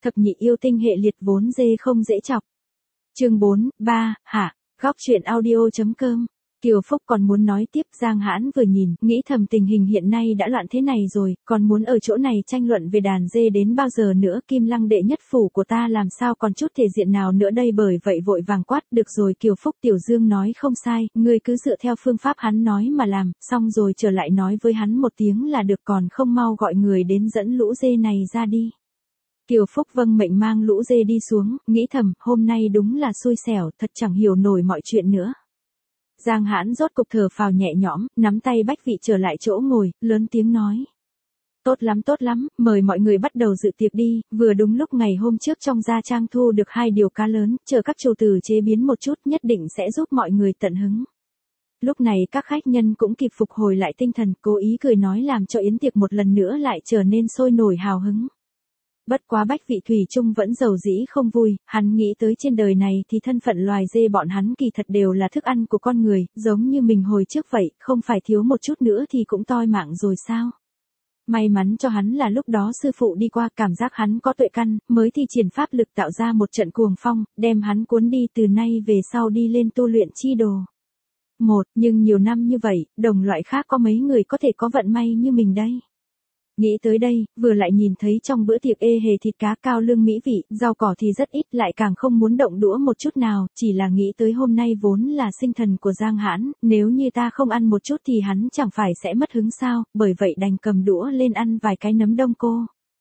thập nhị yêu tinh hệ liệt vốn dê không dễ chọc. Chương 4, 3, hạ, góc truyện audio.com. Kiều Phúc còn muốn nói tiếp, Giang Hãn vừa nhìn, nghĩ thầm tình hình hiện nay đã loạn thế này rồi, còn muốn ở chỗ này tranh luận về đàn dê đến bao giờ nữa, Kim Lăng đệ nhất phủ của ta làm sao còn chút thể diện nào nữa đây, bởi vậy vội vàng quát, được rồi Kiều Phúc, Tiểu Dương nói không sai, ngươi cứ dựa theo phương pháp hắn nói mà làm, xong rồi trở lại nói với hắn một tiếng là được, còn không mau gọi người đến dẫn lũ dê này ra đi. Kiều Phúc vâng mệnh mang lũ dê đi xuống, nghĩ thầm, hôm nay đúng là xui xẻo, thật chẳng hiểu nổi mọi chuyện nữa. Giang Hãn rốt cục thở phào nhẹ nhõm, nắm tay Bách Vị trở lại chỗ ngồi, lớn tiếng nói. Tốt lắm, mời mọi người bắt đầu dự tiệc đi, vừa đúng lúc ngày hôm trước trong gia trang thu được 2 điều cá lớn, chờ các chủ tử chế biến một chút nhất định sẽ giúp mọi người tận hứng. Lúc này các khách nhân cũng kịp phục hồi lại tinh thần, cố ý cười nói làm cho yến tiệc một lần nữa lại trở nên sôi nổi hào hứng. Bất quá Bách Vị thủy chung vẫn dầu dĩ không vui, hắn nghĩ tới trên đời này thì thân phận loài dê bọn hắn kỳ thật đều là thức ăn của con người, giống như mình hồi trước vậy, không phải thiếu một chút nữa thì cũng toi mạng rồi sao. May mắn cho hắn là lúc đó sư phụ đi qua, cảm giác hắn có tuệ căn, mới thi triển pháp lực tạo ra một trận cuồng phong, đem hắn cuốn đi, từ nay về sau đi lên tu luyện chi đồ. Nhưng nhiều năm như vậy, đồng loại khác có mấy người có thể có vận may như mình đây. Nghĩ tới đây, vừa lại nhìn thấy trong bữa tiệc ê hề thịt cá cao lương mỹ vị, rau cỏ thì rất ít, lại càng không muốn động đũa một chút nào, chỉ là nghĩ tới hôm nay vốn là sinh thần của Giang Hãn, nếu như ta không ăn một chút thì hắn chẳng phải sẽ mất hứng sao, bởi vậy đành cầm đũa lên ăn vài cái nấm đông cô.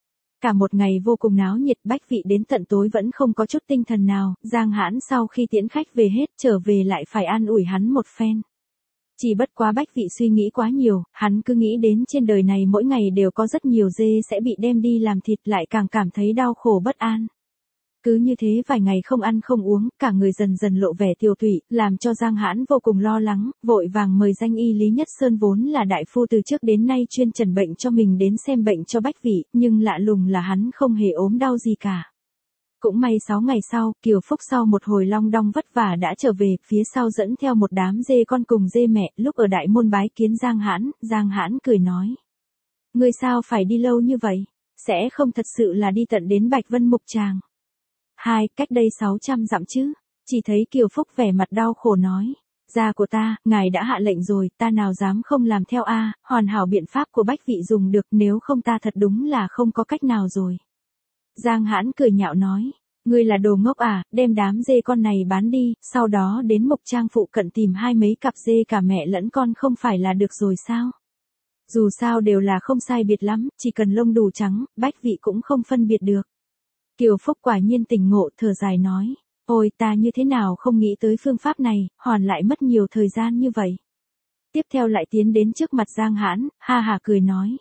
Cả một ngày vô cùng náo nhiệt, Bách Vị đến tận tối vẫn không có chút tinh thần nào, Giang Hãn sau khi tiễn khách về hết trở về lại phải an ủi hắn một phen. Chỉ bất quá Bách Vị suy nghĩ quá nhiều, hắn cứ nghĩ đến trên đời này mỗi ngày đều có rất nhiều dê sẽ bị đem đi làm thịt, lại càng cảm thấy đau khổ bất an. Cứ như thế vài ngày không ăn không uống, cả người dần dần lộ vẻ tiều tụy, làm cho Giang Hãn vô cùng lo lắng, vội vàng mời danh y Lý Nhất Sơn vốn là đại phu từ trước đến nay chuyên chẩn bệnh cho mình đến xem bệnh cho Bách Vị, nhưng lạ lùng là hắn không hề ốm đau gì cả. Cũng may 6 ngày sau, Kiều Phúc sau một hồi long đong vất vả đã trở về, phía sau dẫn theo một đám dê con cùng dê mẹ, lúc ở đại môn bái kiến Giang Hãn cười nói. Ngươi sao phải đi lâu như vậy, sẽ không thật sự là đi tận đến Bạch Vân Mục Tràng. Cách đây 600 dặm chứ, chỉ thấy Kiều Phúc vẻ mặt đau khổ nói. Gia của ta, ngài đã hạ lệnh rồi, ta nào dám không làm theo hoàn hảo biện pháp của Bách Vị dùng được, nếu không ta thật đúng là không có cách nào rồi. Giang Hãn cười nhạo nói, ngươi là đồ ngốc đem đám dê con này bán đi, sau đó đến Mộc Trang phụ cận tìm mấy cặp dê cả mẹ lẫn con không phải là được rồi sao? Dù sao đều là không sai biệt lắm, chỉ cần lông đủ trắng, Bách Vị cũng không phân biệt được. Kiều Phúc quả nhiên tỉnh ngộ, thở dài nói, ôi ta như thế nào không nghĩ tới phương pháp này, hoàn lại mất nhiều thời gian như vậy. Tiếp theo lại tiến đến trước mặt Giang Hãn, ha ha cười nói.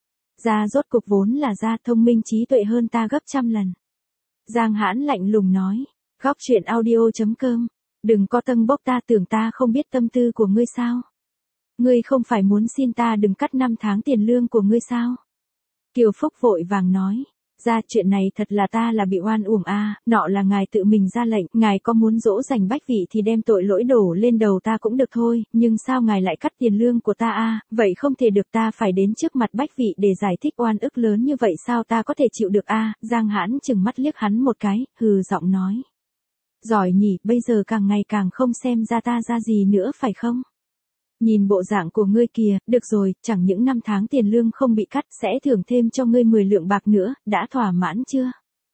Gia rốt cục vốn là gia thông minh trí tuệ hơn ta gấp trăm lần. Giang Hãn lạnh lùng nói, góc truyện audio.com, đừng có tâng bốc, ta tưởng ta không biết tâm tư của ngươi sao? Ngươi không phải muốn xin ta đừng cắt 5 tháng tiền lương của ngươi sao? Kiều Phúc vội vàng nói, ra chuyện này thật là ta là bị oan uổng nọ là ngài tự mình ra lệnh, ngài có muốn dỗ dành Bách Vị thì đem tội lỗi đổ lên đầu ta cũng được thôi, nhưng sao ngài lại cắt tiền lương của ta vậy không thể được, ta phải đến trước mặt Bách Vị để giải thích, oan ức lớn như vậy sao ta có thể chịu được Giang Hãn chừng mắt liếc hắn một cái, hừ giọng nói. Giỏi nhỉ, bây giờ càng ngày càng không xem ra ta ra gì nữa phải không? Nhìn bộ dạng của ngươi kìa, được rồi, chẳng những 5 tháng tiền lương không bị cắt, sẽ thưởng thêm cho ngươi 10 lượng bạc nữa, đã thỏa mãn chưa?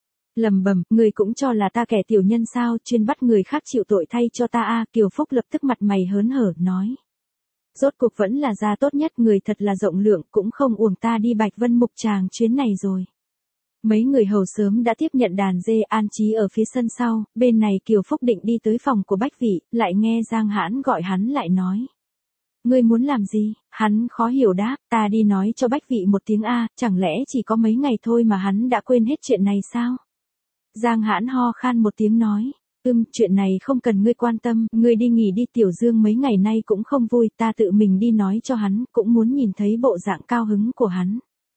Lầm bầm, ngươi cũng cho là ta kẻ tiểu nhân sao, chuyên bắt người khác chịu tội thay cho ta Kiều Phúc lập tức mặt mày hớn hở, nói. Rốt cuộc vẫn là gia tốt nhất, người thật là rộng lượng, cũng không uổng ta đi Bạch Vân Mục Tràng chuyến này rồi. Mấy người hầu sớm đã tiếp nhận đàn dê an trí ở phía sân sau, bên này Kiều Phúc định đi tới phòng của Bách Vị, lại nghe Giang Hãn gọi hắn lại nói. Ngươi muốn làm gì? Hắn khó hiểu đáp, ta đi nói cho Bách Vị một tiếng chẳng lẽ chỉ có mấy ngày thôi mà hắn đã quên hết chuyện này sao? Giang Hãn ho khan một tiếng nói, chuyện này không cần ngươi quan tâm, ngươi đi nghỉ đi, Tiểu Dương mấy ngày nay cũng không vui, ta tự mình đi nói cho hắn, cũng muốn nhìn thấy bộ dạng cao hứng của hắn.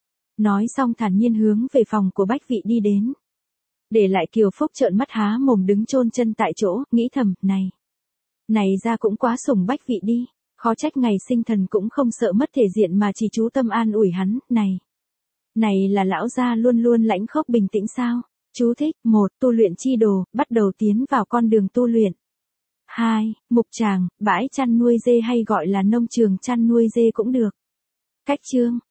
Nói xong thản nhiên hướng về phòng của Bách Vị đi đến. Để lại Kiều Phúc trợn mắt há mồm đứng chôn chân tại chỗ, nghĩ thầm, này ra cũng quá sủng Bách Vị đi. Khó trách ngày sinh thần cũng không sợ mất thể diện mà chỉ chú tâm an ủi hắn, này là lão gia luôn luôn lãnh khốc bình tĩnh sao? Chú thích: 1. Tu luyện chi đồ, bắt đầu tiến vào con đường tu luyện. 2. Mục tràng, bãi chăn nuôi dê hay gọi là nông trường chăn nuôi dê cũng được. Cách chương